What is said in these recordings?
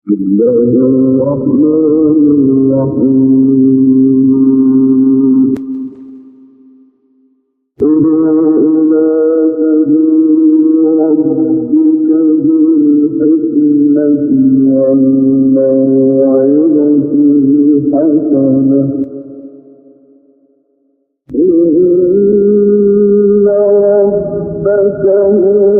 بسم الله الرحمن الرحيم ادع إلى سبيل ربك بالحكمة والموعظة الحسنة إن ربك هو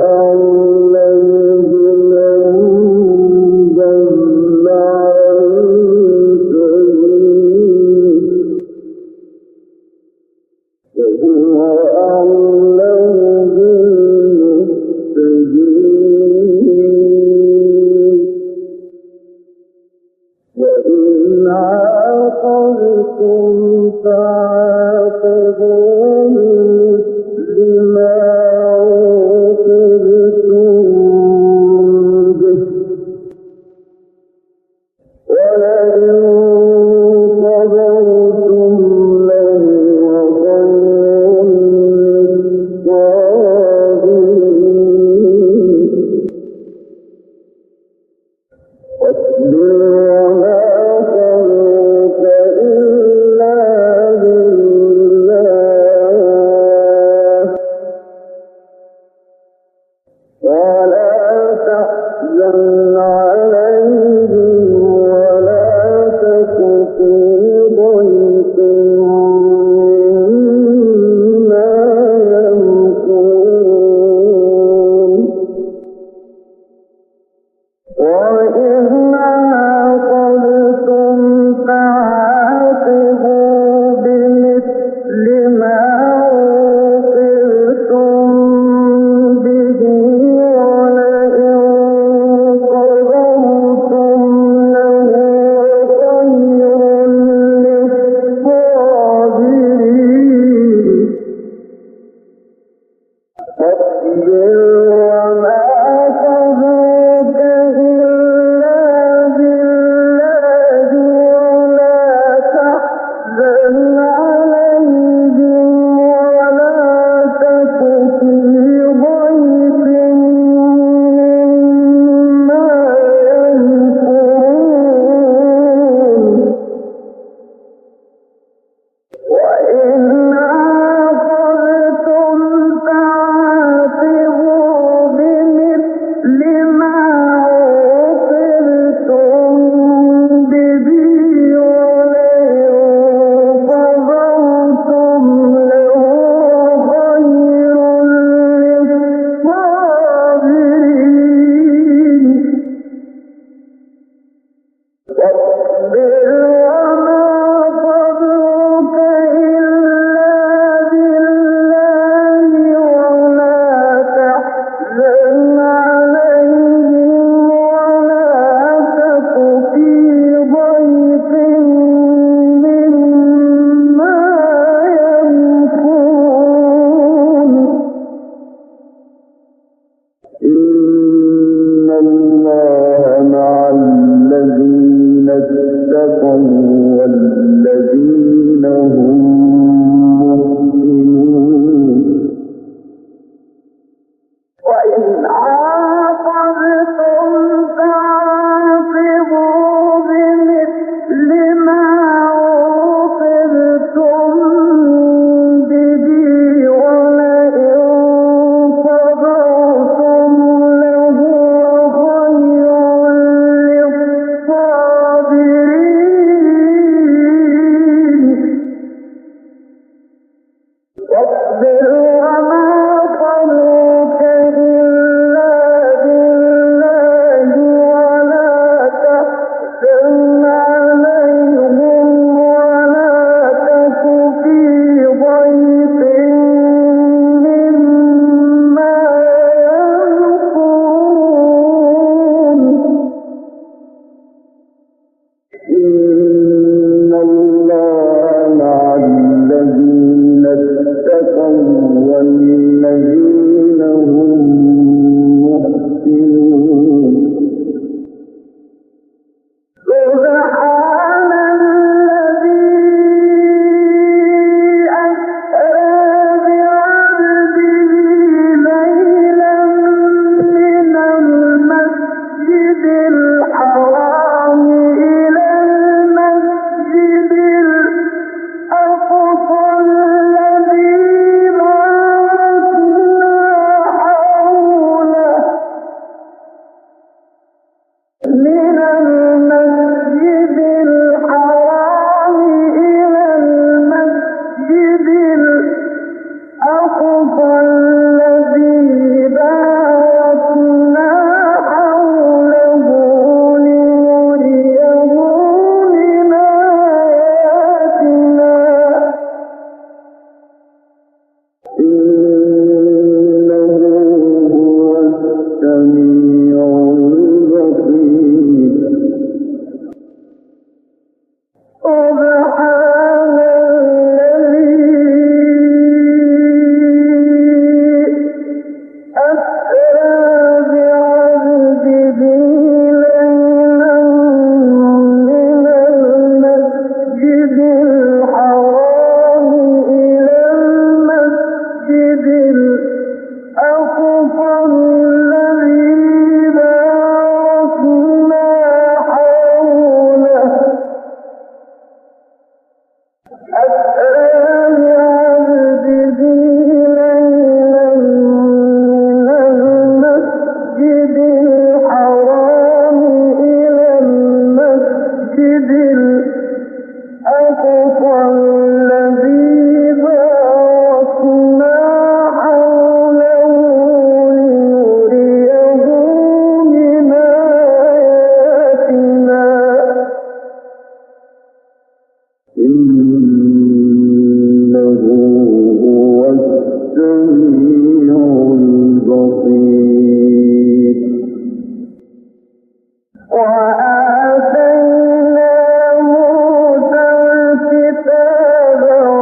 وإن عاقبتم فعاقبوا بمثل ما عوقبتم به ولئن صبرتم لهو خير للصابرين واصبر وما صبرك إلا من المسجد الحرام إلى المسجد الأقصى الذي باركنا حوله لنريه من آياتنا إنه هو السميع البصير سبحان الذي أسرى بعبده ليلا من المسجد الحرام إلى المسجد الأقصى الذي باركنا حوله أسرى بعبده ليلا من المسجد الحرام إلى المسجد الأقصى الذي باركنا حوله لنريه من آياتنا إنه هو السميع البصير وآتينا موسى الكتاب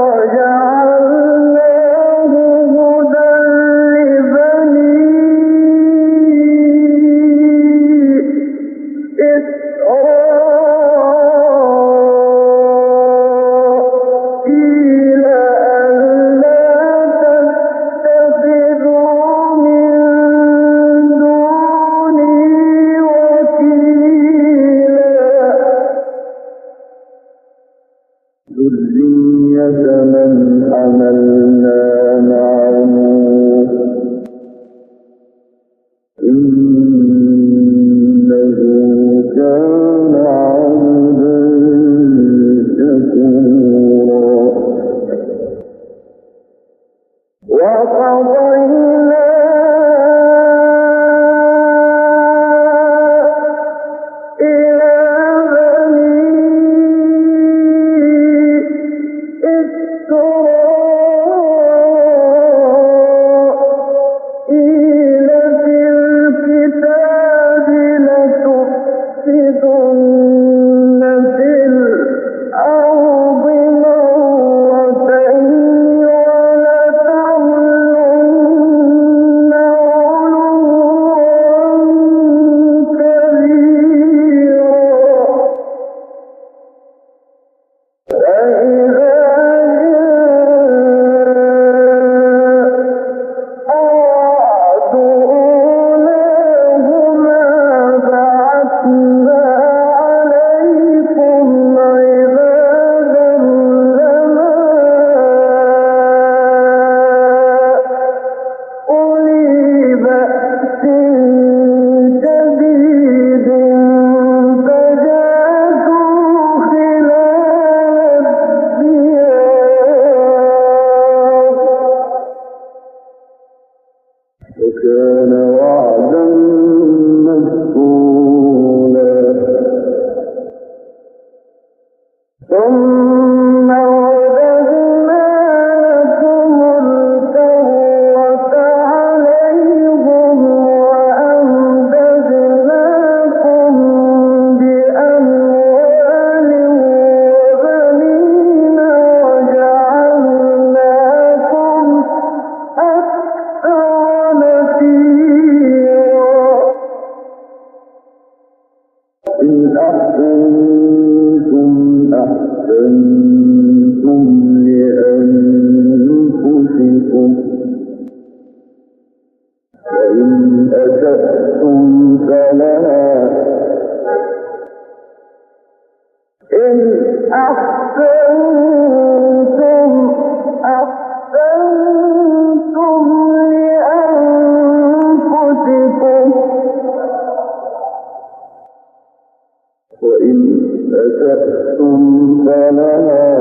وجعلناه هدى لبني إسرائيل ألا تتخذوا من دوني وكيلا ذرية من حملنا مع نوح إنه كان عبدا شكورا وقضينا إلى بني إسرائيل في الكتاب لتفسدن في الأرض مرتين ولتعلن علوا كبيرا فإذا وعد أولاهما بعثنا عليكم عبادا لنا أولي بأس شديد فجاسوا خلال الديار وكان وعدا مفعولا ثم رددنا لكم الكرة عليهم وأمددناكم بأموال وبنين وجعلناكم أكثر نفيرا إن أحسنتم أحسنتم لأنفسكم وإن أسأتم فلها إن أحسنتم أحسنتم لأنفسكم وإن أسأتم فلها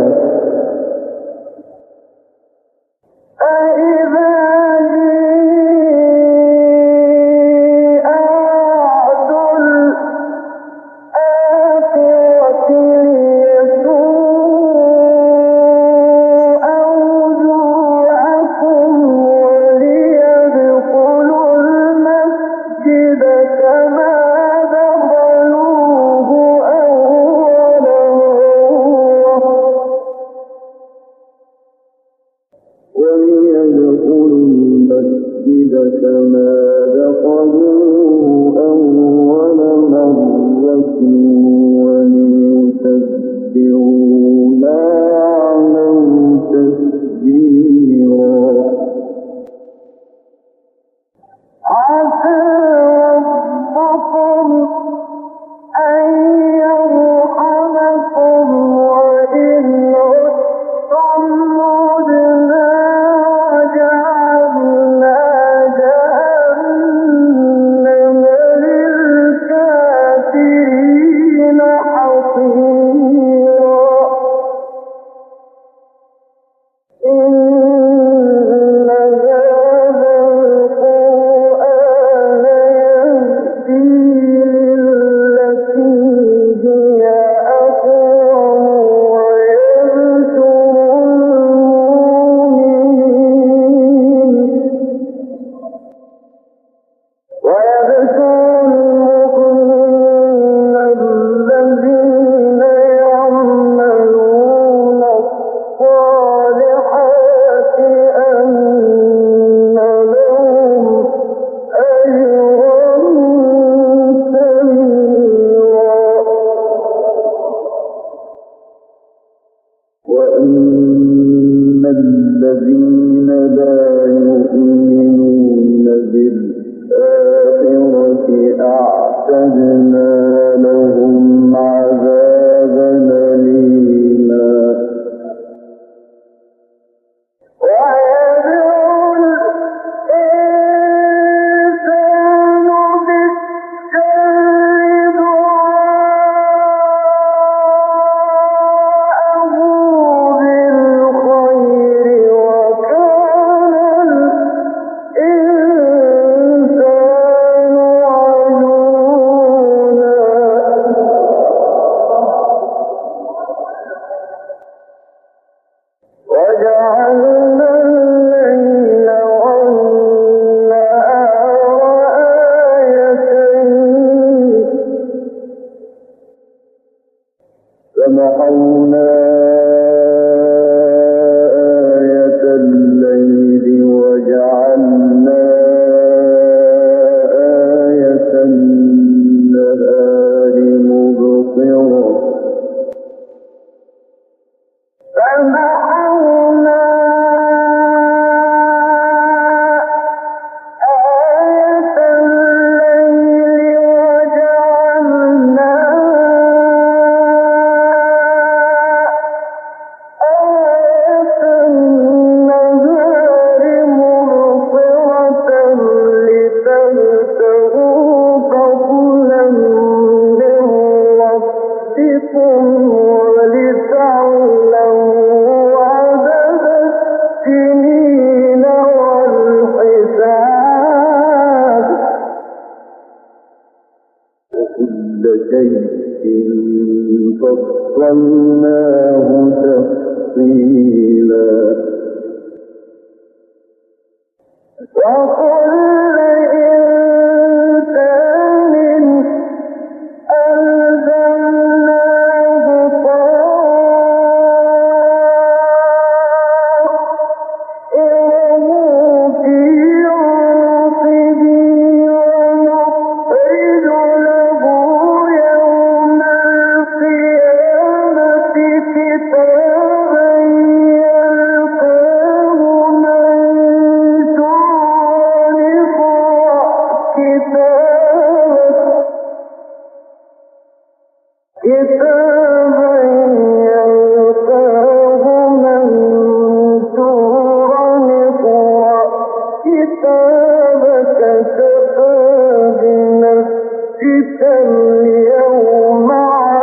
كتابك كفى بنفسك اليوم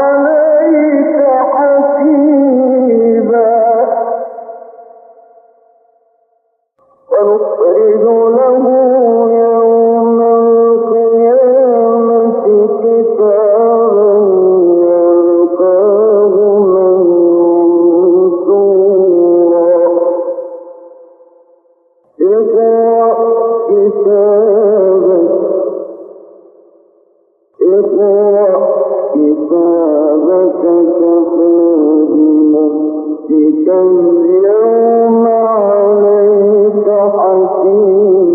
كفى بنفسك اليوم عليك حكيما